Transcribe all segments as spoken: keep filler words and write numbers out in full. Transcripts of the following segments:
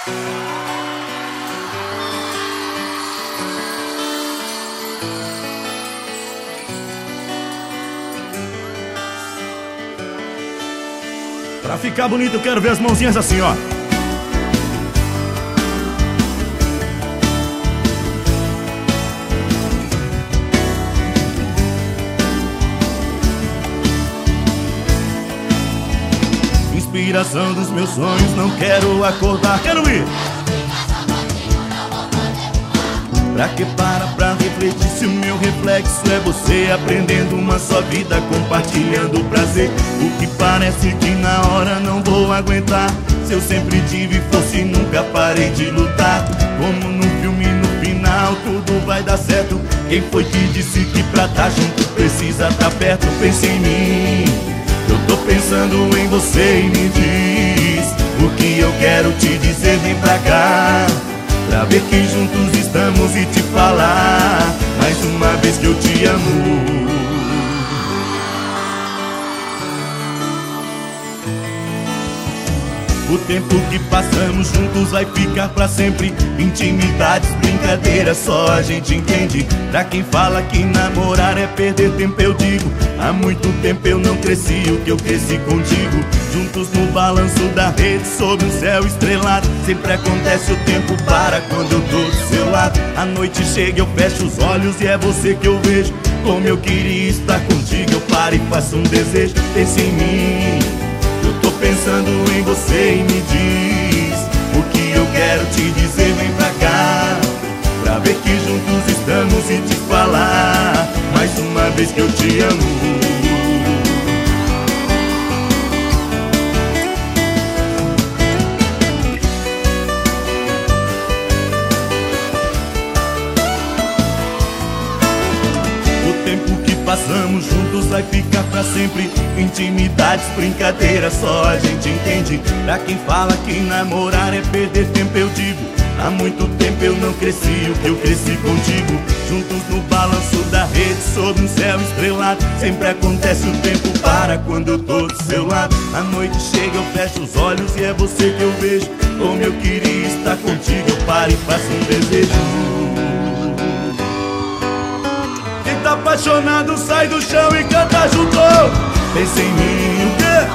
Pra ficar bonito eu quero ver as mãozinhas assim, ó. Inspiração dos meus sonhos, não quero acordar, quero ir. Pra que para pra refletir se o meu reflexo é você, aprendendo uma só vida, compartilhando o prazer. O que parece que na hora não vou aguentar, se eu sempre tive força e nunca parei de lutar. Como no filme, no final tudo vai dar certo. Quem foi que disse que pra tá junto precisa tá perto? Pense em mim, eu tô pensando em você e me diz o que eu quero te dizer, vem pra cá, pra ver que juntos estamos e te falar mais uma vez que eu te amo. O tempo que passamos juntos vai ficar pra sempre. Intimidades, brincadeiras, só a gente entende. Pra quem fala que namorar é perder tempo, eu digo, há muito tempo eu não cresci o que eu cresci contigo. Juntos no balanço da rede, sob um céu estrelado. Sempre acontece, o tempo para quando eu tô do seu lado. A noite chega, eu fecho os olhos e é você que eu vejo. Como eu queria estar contigo, eu paro e faço um desejo. Pense em mim, eu tô pensando em você e me diz o que eu quero te dizer, vem pra cá, pra ver que juntos estamos e te falar mais uma vez que eu te amo. Passamos juntos vai ficar pra sempre. Intimidades, brincadeiras, só a gente entende. Pra quem fala que namorar é perder tempo, eu digo, há muito tempo eu não cresci o que eu cresci contigo. Juntos no balanço da rede, sob um céu estrelado. Sempre acontece, o tempo para quando eu tô do seu lado. A noite chega, eu fecho os olhos e é você que eu vejo. Como eu queria estar contigo, eu paro e faço um desejo. Tá apaixonado, sai do chão e canta junto. Pensa em mim, o quê?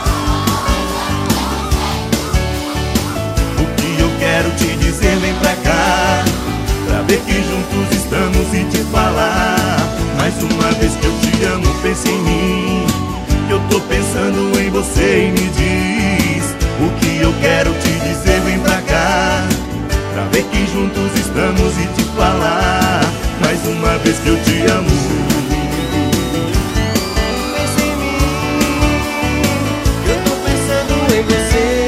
O que eu quero te dizer, vem pra cá, pra ver que juntos estamos e te falar mais uma vez que eu te amo. Pensa em mim, que eu tô pensando em você e me diz o que eu quero te dizer, vem pra cá, pra ver que juntos estamos e te falar mais uma vez que eu te amo. Pensa em mim, eu tô pensando em você.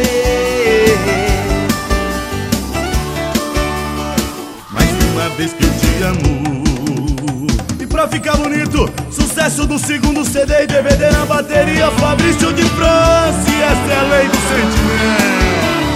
Mais uma vez que eu te amo. E pra ficar bonito, sucesso do segundo C D e D V D na bateria, Fabrício de França, e essa é a lei do sentimento.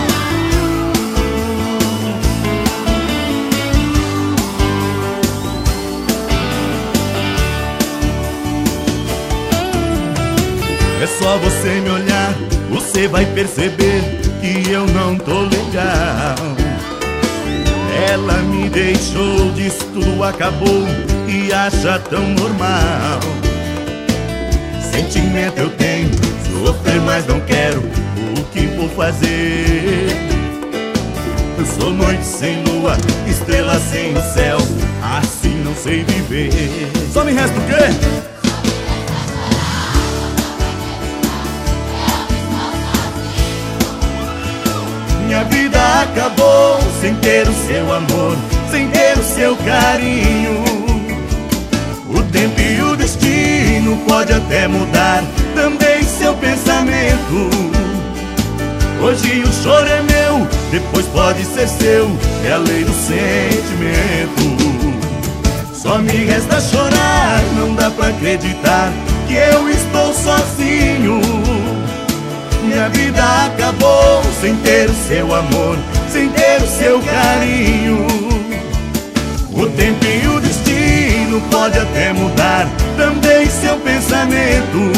É só você me olhar, você vai perceber que eu não tô legal. Ela me deixou, diz tudo acabou e acha tão normal. Sentimento eu tenho, sofrer mas não quero, o que vou fazer? Eu sou noite sem lua, estrela sem o céu, assim não sei viver. Só me resta o quê? Minha vida acabou sem ter o seu amor, sem ter o seu carinho. O tempo e o destino pode até mudar também seu pensamento. Hoje o choro é meu, depois pode ser seu, é a lei do sentimento. Só me resta chorar, não dá pra acreditar que eu estou sozinho. Minha vida acabou sem ter o seu amor, sem ter o seu carinho. O tempo e o destino pode até mudar também seu pensamento.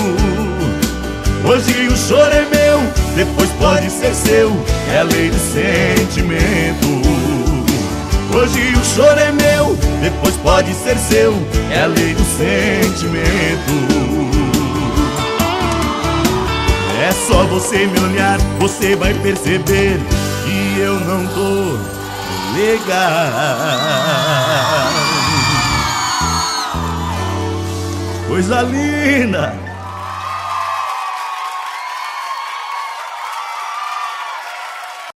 Hoje o choro é meu, depois pode ser seu, é a lei do sentimento. Hoje o choro é meu, depois pode ser seu, é a lei do sentimento. É só você me olhar, você vai perceber que eu não tô legal. Coisa linda!